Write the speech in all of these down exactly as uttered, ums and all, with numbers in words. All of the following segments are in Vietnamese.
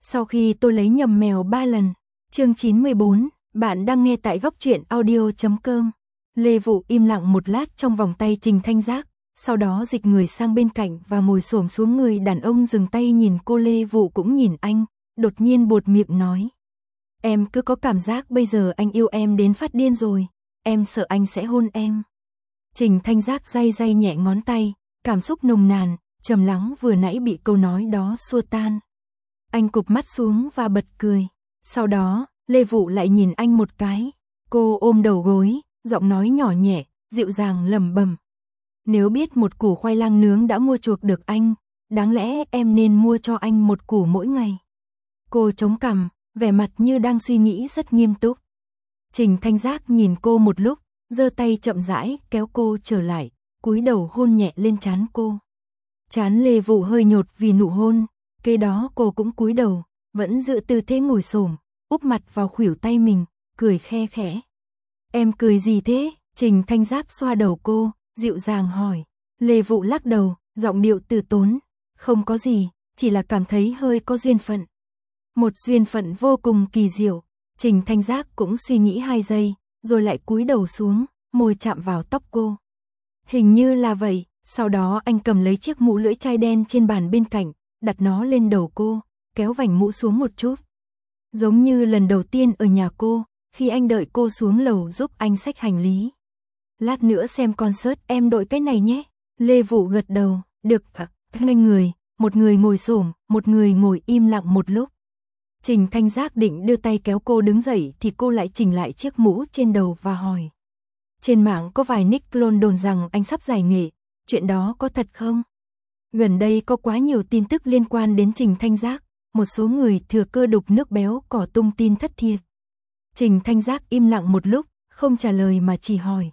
Sau khi tôi lấy nhầm mèo ba lần. Chương chín mươi bốn, bạn đang nghe tại góc truyện audio chấm com. Lê Vụ im lặng một lát trong vòng tay Trình Thanh Giác, sau đó dịch người sang bên cạnh và ngồi xổm xuống. Người đàn ông dừng tay nhìn cô. Lê Vụ cũng nhìn anh, đột nhiên buột miệng nói. Em cứ có cảm giác bây giờ anh yêu em đến phát điên rồi, em sợ anh sẽ hôn em. Trình Thanh Giác day day nhẹ ngón tay, cảm xúc nồng nàn, trầm lắng vừa nãy bị câu nói đó xua tan. Anh cụp mắt xuống và bật cười. Sau đó, Lê Vụ lại nhìn anh một cái. Cô ôm đầu gối, giọng nói nhỏ nhẹ, dịu dàng lẩm bẩm. Nếu biết một củ khoai lang nướng đã mua chuộc được anh, đáng lẽ em nên mua cho anh một củ mỗi ngày. Cô chống cằm, vẻ mặt như đang suy nghĩ rất nghiêm túc. Trình Thanh Giác nhìn cô một lúc, giơ tay chậm rãi kéo cô trở lại, cúi đầu hôn nhẹ lên trán cô. Trán Lê Vụ hơi nhột vì nụ hôn, kế đó cô cũng cúi đầu, vẫn giữ tư thế ngồi xổm, úp mặt vào khuỷu tay mình, cười khe khẽ. Em cười gì thế? Trình Thanh Giác xoa đầu cô, dịu dàng hỏi. Lê Vụ lắc đầu, giọng điệu từ tốn. Không có gì, chỉ là cảm thấy hơi có duyên phận. Một duyên phận vô cùng kỳ diệu. Trình Thanh Giác cũng suy nghĩ hai giây, rồi lại cúi đầu xuống, môi chạm vào tóc cô. Hình như là vậy. Sau đó anh cầm lấy chiếc mũ lưỡi chai đen trên bàn bên cạnh, đặt nó lên đầu cô, kéo vành mũ xuống một chút. Giống như lần đầu tiên ở nhà cô, khi anh đợi cô xuống lầu giúp anh xách hành lý. Lát nữa xem concert em đội cái này nhé. Lê Vụ gật đầu, được ạ. Hai người, một người ngồi xổm, một người ngồi im lặng một lúc. Trình Thanh Giác định đưa tay kéo cô đứng dậy thì cô lại chỉnh lại chiếc mũ trên đầu và hỏi. Trên mạng có vài nick clone đồn rằng anh sắp giải nghệ, chuyện đó có thật không? Gần đây có quá nhiều tin tức liên quan đến Trình Thanh Giác, một số người thừa cơ đục nước béo cỏ tung tin thất thiệt. Trình Thanh Giác im lặng một lúc, không trả lời mà chỉ hỏi.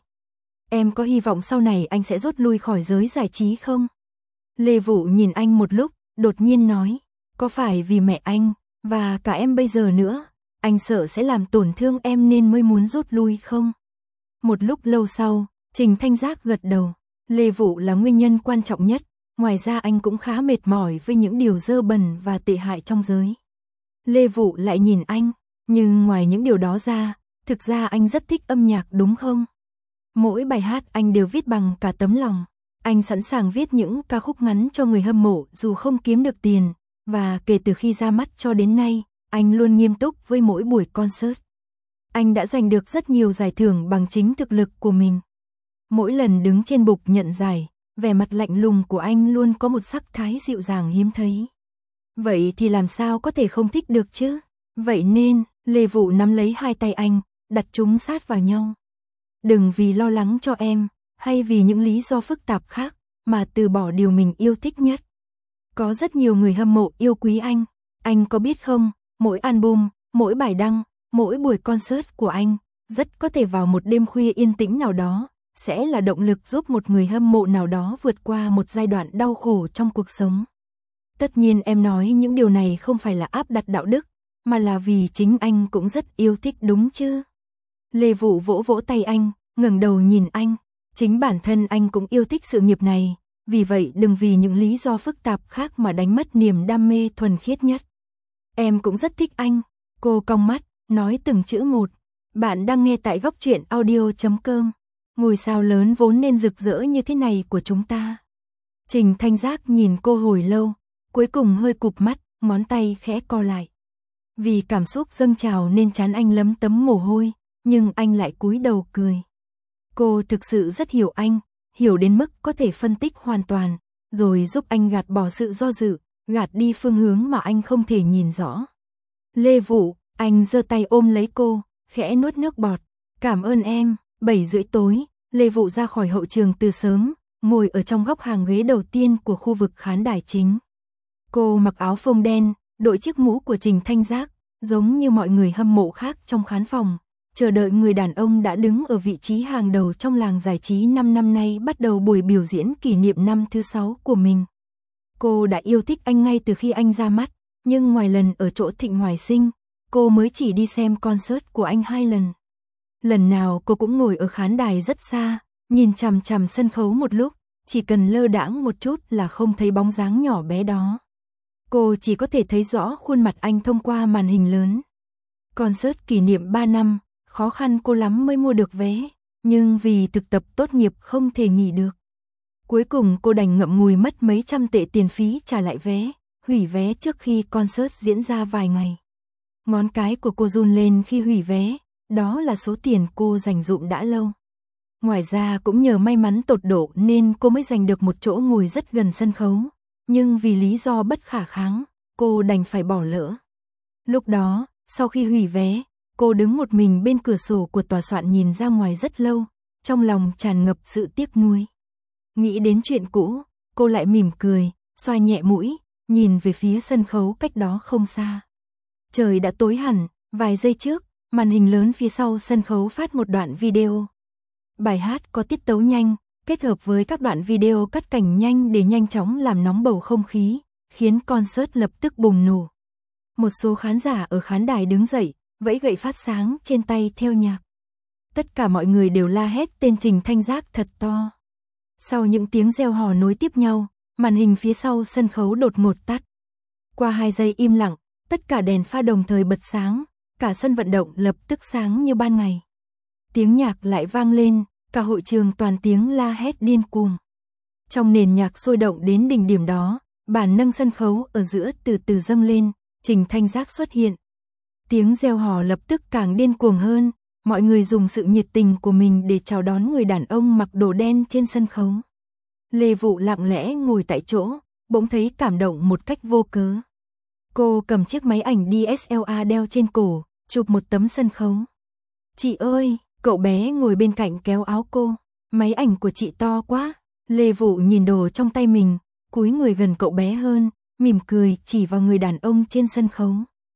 Em có hy vọng sau này anh sẽ rút lui khỏi giới giải trí không? Lê Vụ nhìn anh một lúc, đột nhiên nói. Có phải vì mẹ anh, và cả em bây giờ nữa, anh sợ sẽ làm tổn thương em nên mới muốn rút lui không? Một lúc lâu sau, Trình Thanh Giác gật đầu. Lê Vụ là nguyên nhân quan trọng nhất, ngoài ra anh cũng khá mệt mỏi với những điều dơ bẩn và tệ hại trong giới. Lê Vụ lại nhìn anh, nhưng ngoài những điều đó ra, thực ra anh rất thích âm nhạc đúng không? Mỗi bài hát anh đều viết bằng cả tấm lòng, anh sẵn sàng viết những ca khúc ngắn cho người hâm mộ dù không kiếm được tiền, và kể từ khi ra mắt cho đến nay, anh luôn nghiêm túc với mỗi buổi concert. Anh đã giành được rất nhiều giải thưởng bằng chính thực lực của mình. Mỗi lần đứng trên bục nhận giải, vẻ mặt lạnh lùng của anh luôn có một sắc thái dịu dàng hiếm thấy. Vậy thì làm sao có thể không thích được chứ? Vậy nên, Lê Vụ nắm lấy hai tay anh, đặt chúng sát vào nhau. Đừng vì lo lắng cho em, hay vì những lý do phức tạp khác, mà từ bỏ điều mình yêu thích nhất. Có rất nhiều người hâm mộ yêu quý anh. Anh có biết không, mỗi album, mỗi bài đăng, mỗi buổi concert của anh, rất có thể vào một đêm khuya yên tĩnh nào đó, sẽ là động lực giúp một người hâm mộ nào đó vượt qua một giai đoạn đau khổ trong cuộc sống. Tất nhiên em nói những điều này không phải là áp đặt đạo đức, mà là vì chính anh cũng rất yêu thích đúng chứ? Lê Vụ vỗ vỗ tay anh, ngẩng đầu nhìn anh. Chính bản thân anh cũng yêu thích sự nghiệp này, vì vậy đừng vì những lý do phức tạp khác mà đánh mất niềm đam mê thuần khiết nhất. Em cũng rất thích anh. Cô cong mắt, nói từng chữ một. Bạn đang nghe tại góc truyện audio chấm com. Ngôi sao lớn vốn nên rực rỡ như thế này của chúng ta. Trình Thanh Giác nhìn cô hồi lâu, cuối cùng hơi cụp mắt, ngón tay khẽ co lại. Vì cảm xúc dâng trào nên trán anh lấm tấm mồ hôi, nhưng anh lại cúi đầu cười. Cô thực sự rất hiểu anh, hiểu đến mức có thể phân tích hoàn toàn, rồi giúp anh gạt bỏ sự do dự, gạt đi phương hướng mà anh không thể nhìn rõ. Lê Vụ, anh giơ tay ôm lấy cô, khẽ nuốt nước bọt. Cảm ơn em. Bảy rưỡi tối, Lê Vụ ra khỏi hậu trường từ sớm, ngồi ở trong góc hàng ghế đầu tiên của khu vực khán đài chính. Cô mặc áo phông đen, đội chiếc mũ của Trình Thanh Giác, giống như mọi người hâm mộ khác trong khán phòng, chờ đợi người đàn ông đã đứng ở vị trí hàng đầu trong làng giải trí năm năm nay bắt đầu buổi biểu diễn kỷ niệm năm thứ sáu của mình. Cô đã yêu thích anh ngay từ khi anh ra mắt, nhưng ngoài lần ở chỗ Thịnh Hoài Sinh, cô mới chỉ đi xem concert của anh hai lần. Lần nào cô cũng ngồi ở khán đài rất xa, nhìn chằm chằm sân khấu một lúc, chỉ cần lơ đãng một chút là không thấy bóng dáng nhỏ bé đó. Cô chỉ có thể thấy rõ khuôn mặt anh thông qua màn hình lớn. Concert kỷ niệm ba năm, khó khăn cô lắm mới mua được vé, nhưng vì thực tập tốt nghiệp không thể nghỉ được. Cuối cùng cô đành ngậm ngùi mất mấy trăm tệ tiền phí trả lại vé, hủy vé trước khi concert diễn ra vài ngày. Ngón cái của cô run lên khi hủy vé, đó là số tiền cô dành dụm đã lâu. Ngoài ra cũng nhờ may mắn tột độ nên cô mới giành được một chỗ ngồi rất gần sân khấu, nhưng vì lý do bất khả kháng, cô đành phải bỏ lỡ. Lúc đó, sau khi hủy vé, cô đứng một mình bên cửa sổ của tòa soạn nhìn ra ngoài rất lâu, trong lòng tràn ngập sự tiếc nuối. Nghĩ đến chuyện cũ, cô lại mỉm cười, xoa nhẹ mũi, nhìn về phía sân khấu cách đó không xa. Trời đã tối hẳn, vài giây trước, màn hình lớn phía sau sân khấu phát một đoạn video. Bài hát có tiết tấu nhanh, kết hợp với các đoạn video cắt cảnh nhanh để nhanh chóng làm nóng bầu không khí, khiến concert lập tức bùng nổ. Một số khán giả ở khán đài đứng dậy, vẫy gậy phát sáng trên tay theo nhạc. Tất cả mọi người đều la hét tên Trình Thanh Giác thật to. Sau những tiếng reo hò nối tiếp nhau, màn hình phía sau sân khấu đột ngột tắt. Qua hai giây im lặng, tất cả đèn pha đồng thời bật sáng, cả sân vận động lập tức sáng như ban ngày. Tiếng nhạc lại vang lên, cả hội trường toàn tiếng la hét điên cuồng. Trong nền nhạc sôi động đến đỉnh điểm đó, bàn nâng sân khấu ở giữa từ từ dâng lên, Trình Thanh Giác xuất hiện. Tiếng reo hò lập tức càng điên cuồng hơn, mọi người dùng sự nhiệt tình của mình để chào đón người đàn ông mặc đồ đen trên sân khấu. Lê Vụ lặng lẽ ngồi tại chỗ, bỗng thấy cảm động một cách vô cớ. Cô cầm chiếc máy ảnh đê ét lờ rờ đeo trên cổ, chụp một tấm sân khấu. Chị ơi, cậu bé ngồi bên cạnh kéo áo cô, máy ảnh của chị to quá. Lê Vụ nhìn đồ trong tay mình, cúi người gần cậu bé hơn, mỉm cười chỉ vào người đàn ông trên sân khấu.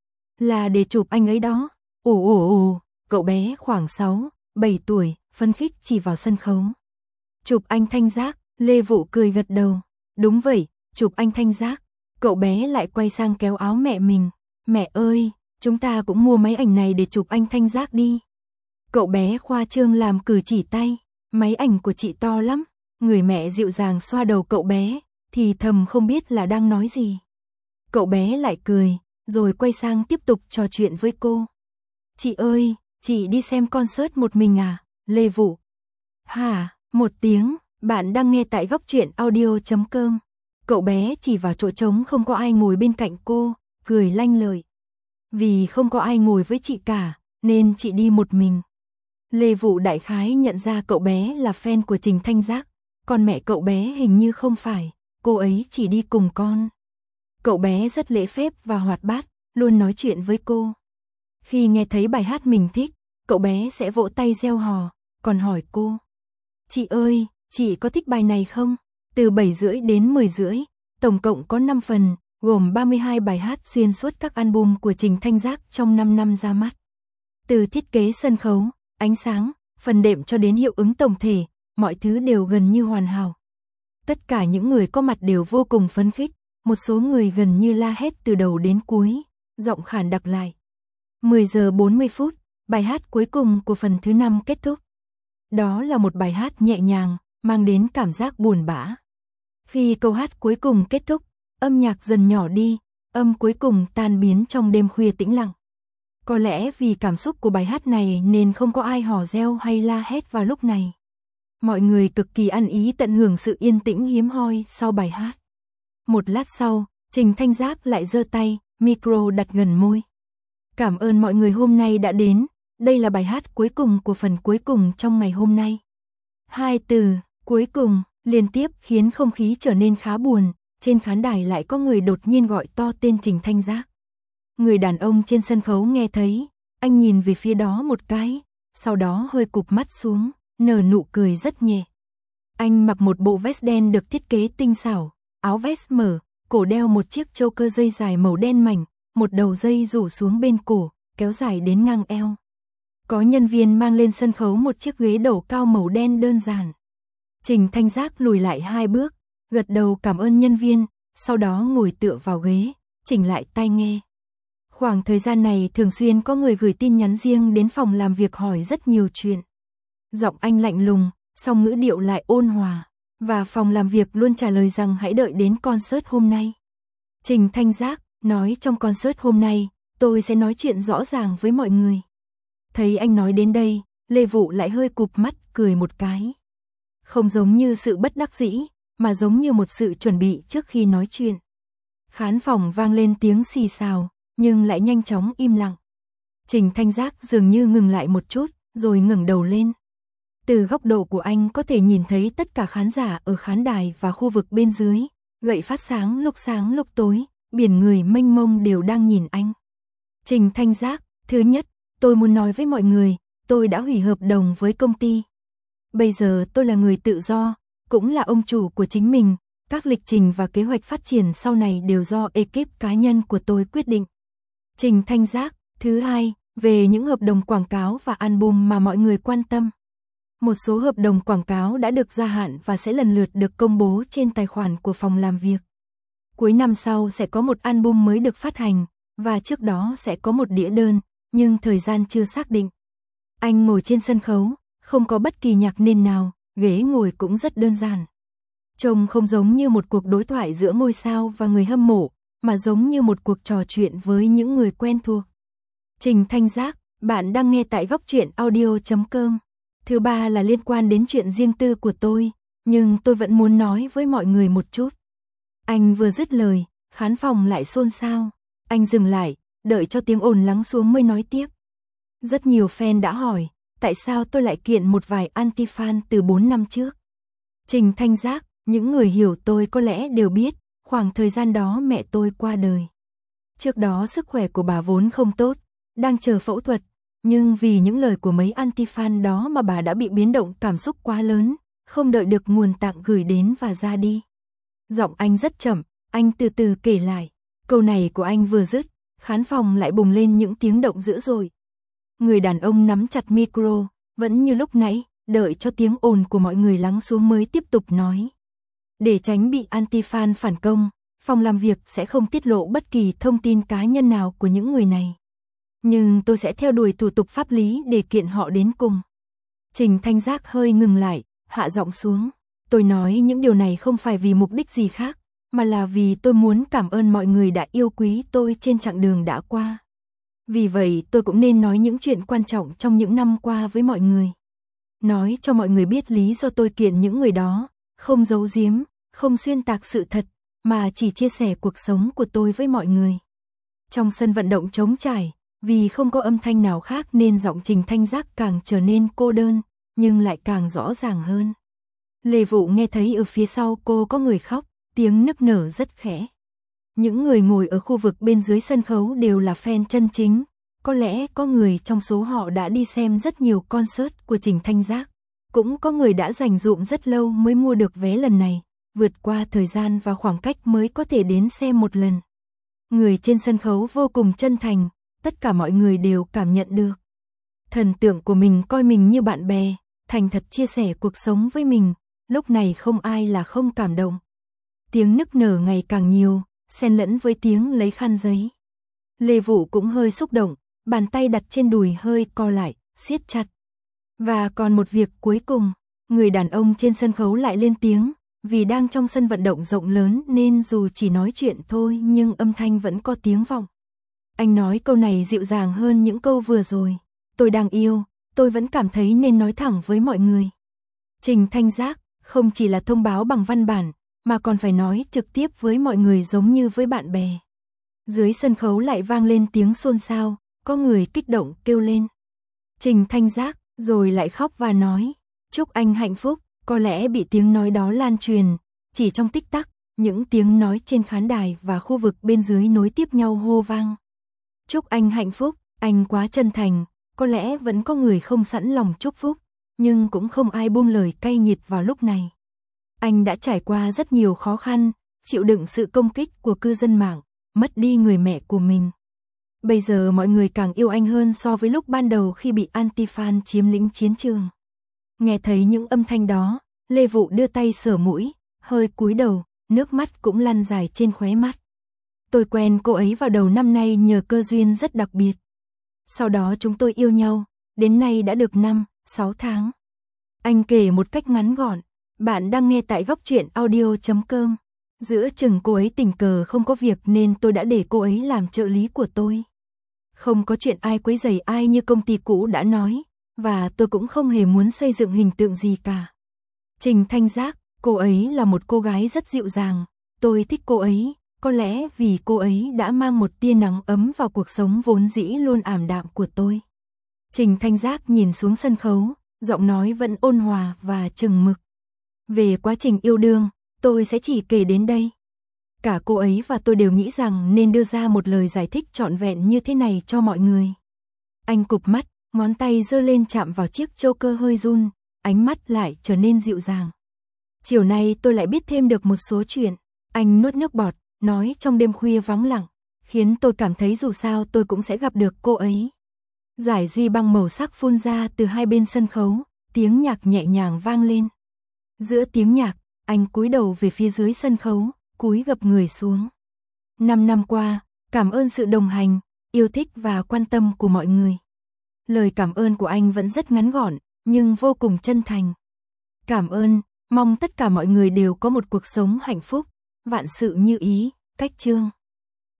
Là để chụp anh ấy đó. Ồ ồ ồ, cậu bé khoảng sáu, bảy tuổi, phấn khích chỉ vào sân khấu. Chụp anh Thanh Giác, Lê Vụ cười gật đầu. Đúng vậy, chụp anh Thanh Giác. Cậu bé lại quay sang kéo áo mẹ mình. Mẹ ơi, chúng ta cũng mua máy ảnh này để chụp anh Thanh Giác đi. Cậu bé khoa trương làm cử chỉ tay. Máy ảnh của chị to lắm. Người mẹ dịu dàng xoa đầu cậu bé, thì thầm không biết là đang nói gì. Cậu bé lại cười, rồi quay sang tiếp tục trò chuyện với cô. Chị ơi, chị đi xem concert một mình à? Lê Vụ. Hả, một tiếng, bạn đang nghe tại góc truyện audio chấm com. Cậu bé chỉ vào chỗ trống không có ai ngồi bên cạnh cô, cười lanh lợi. Vì không có ai ngồi với chị cả, nên chị đi một mình. Lê Vụ đại khái nhận ra cậu bé là fan của Trình Thanh Giác, còn mẹ cậu bé hình như không phải, cô ấy chỉ đi cùng con. Cậu bé rất lễ phép và hoạt bát, luôn nói chuyện với cô. Khi nghe thấy bài hát mình thích, cậu bé sẽ vỗ tay reo hò, còn hỏi cô. Chị ơi, chị có thích bài này không? Từ bảy rưỡi đến mười rưỡi, tổng cộng có năm phần, gồm ba mươi hai bài hát xuyên suốt các album của Trình Thanh Giác trong năm năm ra mắt. Từ thiết kế sân khấu, ánh sáng, phần đệm cho đến hiệu ứng tổng thể, mọi thứ đều gần như hoàn hảo. Tất cả những người có mặt đều vô cùng phấn khích, một số người gần như la hét từ đầu đến cuối, giọng khản đặc lại. mười giờ bốn mươi phút, bài hát cuối cùng của phần thứ năm kết thúc. Đó là một bài hát nhẹ nhàng, mang đến cảm giác buồn bã. Khi câu hát cuối cùng kết thúc, âm nhạc dần nhỏ đi, âm cuối cùng tan biến trong đêm khuya tĩnh lặng. Có lẽ vì cảm xúc của bài hát này nên không có ai hò reo hay la hét vào lúc này. Mọi người cực kỳ ăn ý tận hưởng sự yên tĩnh hiếm hoi sau bài hát. Một lát sau, Trình Thanh Giác lại giơ tay, micro đặt gần môi. Cảm ơn mọi người hôm nay đã đến, đây là bài hát cuối cùng của phần cuối cùng trong ngày hôm nay. Hai từ, cuối cùng, liên tiếp khiến không khí trở nên khá buồn, trên khán đài lại có người đột nhiên gọi to tên Trình Thanh Giác. Người đàn ông trên sân khấu nghe thấy, anh nhìn về phía đó một cái, sau đó hơi cụp mắt xuống, nở nụ cười rất nhẹ. Anh mặc một bộ vest đen được thiết kế tinh xảo, áo vest mở, cổ đeo một chiếc choker dây dài màu đen mảnh, một đầu dây rủ xuống bên cổ, kéo dài đến ngang eo. Có nhân viên mang lên sân khấu một chiếc ghế đầu cao màu đen đơn giản. Trình Thanh Giác lùi lại hai bước, gật đầu cảm ơn nhân viên, sau đó ngồi tựa vào ghế, chỉnh lại tai nghe. Khoảng thời gian này thường xuyên có người gửi tin nhắn riêng đến phòng làm việc hỏi rất nhiều chuyện. Giọng anh lạnh lùng, song ngữ điệu lại ôn hòa, và phòng làm việc luôn trả lời rằng hãy đợi đến concert hôm nay. Trình Thanh Giác nói trong concert hôm nay, tôi sẽ nói chuyện rõ ràng với mọi người. Thấy anh nói đến đây, Lê Vụ lại hơi cụp mắt cười một cái. Không giống như sự bất đắc dĩ, mà giống như một sự chuẩn bị trước khi nói chuyện. Khán phòng vang lên tiếng xì xào, nhưng lại nhanh chóng im lặng. Trình Thanh Giác dường như ngừng lại một chút, rồi ngẩng đầu lên. Từ góc độ của anh có thể nhìn thấy tất cả khán giả ở khán đài và khu vực bên dưới, gậy phát sáng lúc sáng lúc tối, biển người mênh mông đều đang nhìn anh. Trình Thanh Giác, thứ nhất, tôi muốn nói với mọi người, tôi đã hủy hợp đồng với công ty. Bây giờ tôi là người tự do, cũng là ông chủ của chính mình, các lịch trình và kế hoạch phát triển sau này đều do ekip cá nhân của tôi quyết định. Trình Thanh Giác, thứ hai, về những hợp đồng quảng cáo và album mà mọi người quan tâm. Một số hợp đồng quảng cáo đã được gia hạn và sẽ lần lượt được công bố trên tài khoản của phòng làm việc. Cuối năm sau sẽ có một album mới được phát hành, và trước đó sẽ có một đĩa đơn, nhưng thời gian chưa xác định. Anh ngồi trên sân khấu, không có bất kỳ nhạc nền nào, ghế ngồi cũng rất đơn giản. Trông không giống như một cuộc đối thoại giữa ngôi sao và người hâm mộ, mà giống như một cuộc trò chuyện với những người quen thuộc. Trình Thanh Giác, bạn đang nghe tại góc truyện audio chấm com. Thứ ba là liên quan đến chuyện riêng tư của tôi, nhưng tôi vẫn muốn nói với mọi người một chút. Anh vừa dứt lời, khán phòng lại xôn xao. Anh dừng lại, đợi cho tiếng ồn lắng xuống mới nói tiếp. Rất nhiều fan đã hỏi, tại sao tôi lại kiện một vài anti-fan từ bốn năm trước. Trình Thanh Giác, những người hiểu tôi có lẽ đều biết, khoảng thời gian đó mẹ tôi qua đời. Trước đó sức khỏe của bà vốn không tốt, đang chờ phẫu thuật, nhưng vì những lời của mấy anti-fan đó mà bà đã bị biến động cảm xúc quá lớn, không đợi được nguồn tạng gửi đến và ra đi. Giọng anh rất chậm, anh từ từ kể lại. Câu này của anh vừa dứt, khán phòng lại bùng lên những tiếng động dữ dội. Người đàn ông nắm chặt micro, vẫn như lúc nãy, đợi cho tiếng ồn của mọi người lắng xuống mới tiếp tục nói. Để tránh bị anti-fan phản công, phòng làm việc sẽ không tiết lộ bất kỳ thông tin cá nhân nào của những người này. Nhưng tôi sẽ theo đuổi thủ tục pháp lý để kiện họ đến cùng. Trình Thanh Giác hơi ngừng lại, hạ giọng xuống. Tôi nói những điều này không phải vì mục đích gì khác, mà là vì tôi muốn cảm ơn mọi người đã yêu quý tôi trên chặng đường đã qua. Vì vậy tôi cũng nên nói những chuyện quan trọng trong những năm qua với mọi người. Nói cho mọi người biết lý do tôi kiện những người đó, không giấu giếm, không xuyên tạc sự thật, mà chỉ chia sẻ cuộc sống của tôi với mọi người. Trong sân vận động trống trải, vì không có âm thanh nào khác nên giọng Trình Thanh Giác càng trở nên cô đơn, nhưng lại càng rõ ràng hơn. Lê Vụ nghe thấy ở phía sau cô có người khóc, tiếng nức nở rất khẽ. Những người ngồi ở khu vực bên dưới sân khấu đều là fan chân chính, có lẽ có người trong số họ đã đi xem rất nhiều concert của Trình Thanh Giác, cũng có người đã dành dụm rất lâu mới mua được vé lần này, vượt qua thời gian và khoảng cách mới có thể đến xem một lần. Người trên sân khấu vô cùng chân thành, tất cả mọi người đều cảm nhận được. Thần tượng của mình coi mình như bạn bè, thành thật chia sẻ cuộc sống với mình, lúc này không ai là không cảm động. Tiếng nức nở ngày càng nhiều, xen lẫn với tiếng lấy khăn giấy. Lê Vụ cũng hơi xúc động, bàn tay đặt trên đùi hơi co lại, siết chặt. Và còn một việc cuối cùng, người đàn ông trên sân khấu lại lên tiếng, vì đang trong sân vận động rộng lớn nên dù chỉ nói chuyện thôi nhưng âm thanh vẫn có tiếng vọng. Anh nói câu này dịu dàng hơn những câu vừa rồi. Tôi đang yêu, tôi vẫn cảm thấy nên nói thẳng với mọi người. Trình Thanh Giác không chỉ là thông báo bằng văn bản, mà còn phải nói trực tiếp với mọi người giống như với bạn bè. Dưới sân khấu lại vang lên tiếng xôn xao, có người kích động kêu lên. Trình Thanh Giác, rồi lại khóc và nói, chúc anh hạnh phúc, có lẽ bị tiếng nói đó lan truyền, chỉ trong tích tắc, những tiếng nói trên khán đài và khu vực bên dưới nối tiếp nhau hô vang. Chúc anh hạnh phúc, anh quá chân thành, có lẽ vẫn có người không sẵn lòng chúc phúc, nhưng cũng không ai buông lời cay nghiệt vào lúc này. Anh đã trải qua rất nhiều khó khăn, chịu đựng sự công kích của cư dân mạng, mất đi người mẹ của mình. Bây giờ mọi người càng yêu anh hơn so với lúc ban đầu khi bị anti-fan chiếm lĩnh chiến trường. Nghe thấy những âm thanh đó, Lê Vụ đưa tay sờ mũi, hơi cúi đầu, nước mắt cũng lăn dài trên khóe mắt. Tôi quen cô ấy vào đầu năm nay nhờ cơ duyên rất đặc biệt. Sau đó chúng tôi yêu nhau, đến nay đã được năm, sáu tháng. Anh kể một cách ngắn gọn. Bạn đang nghe tại góc truyện audio chấm com. Giữa chừng cô ấy tình cờ không có việc nên tôi đã để cô ấy làm trợ lý của tôi. Không có chuyện ai quấy rầy ai như công ty cũ đã nói, và tôi cũng không hề muốn xây dựng hình tượng gì cả. Trình Thanh Giác, cô ấy là một cô gái rất dịu dàng, tôi thích cô ấy, có lẽ vì cô ấy đã mang một tia nắng ấm vào cuộc sống vốn dĩ luôn ảm đạm của tôi. Trình Thanh Giác nhìn xuống sân khấu, giọng nói vẫn ôn hòa và chừng mực. Về quá trình yêu đương, tôi sẽ chỉ kể đến đây. Cả cô ấy và tôi đều nghĩ rằng nên đưa ra một lời giải thích trọn vẹn như thế này cho mọi người. Anh cụp mắt, ngón tay giơ lên chạm vào chiếc choker hơi run, ánh mắt lại trở nên dịu dàng. Chiều nay tôi lại biết thêm được một số chuyện. Anh nuốt nước bọt, nói trong đêm khuya vắng lặng, khiến tôi cảm thấy dù sao tôi cũng sẽ gặp được cô ấy. Giải duy băng màu sắc phun ra từ hai bên sân khấu, tiếng nhạc nhẹ nhàng vang lên. Giữa tiếng nhạc, anh cúi đầu về phía dưới sân khấu, cúi gập người xuống. Năm năm qua, cảm ơn sự đồng hành, yêu thích và quan tâm của mọi người. Lời cảm ơn của anh vẫn rất ngắn gọn, nhưng vô cùng chân thành. Cảm ơn, mong tất cả mọi người đều có một cuộc sống hạnh phúc, vạn sự như ý, Cách Chương.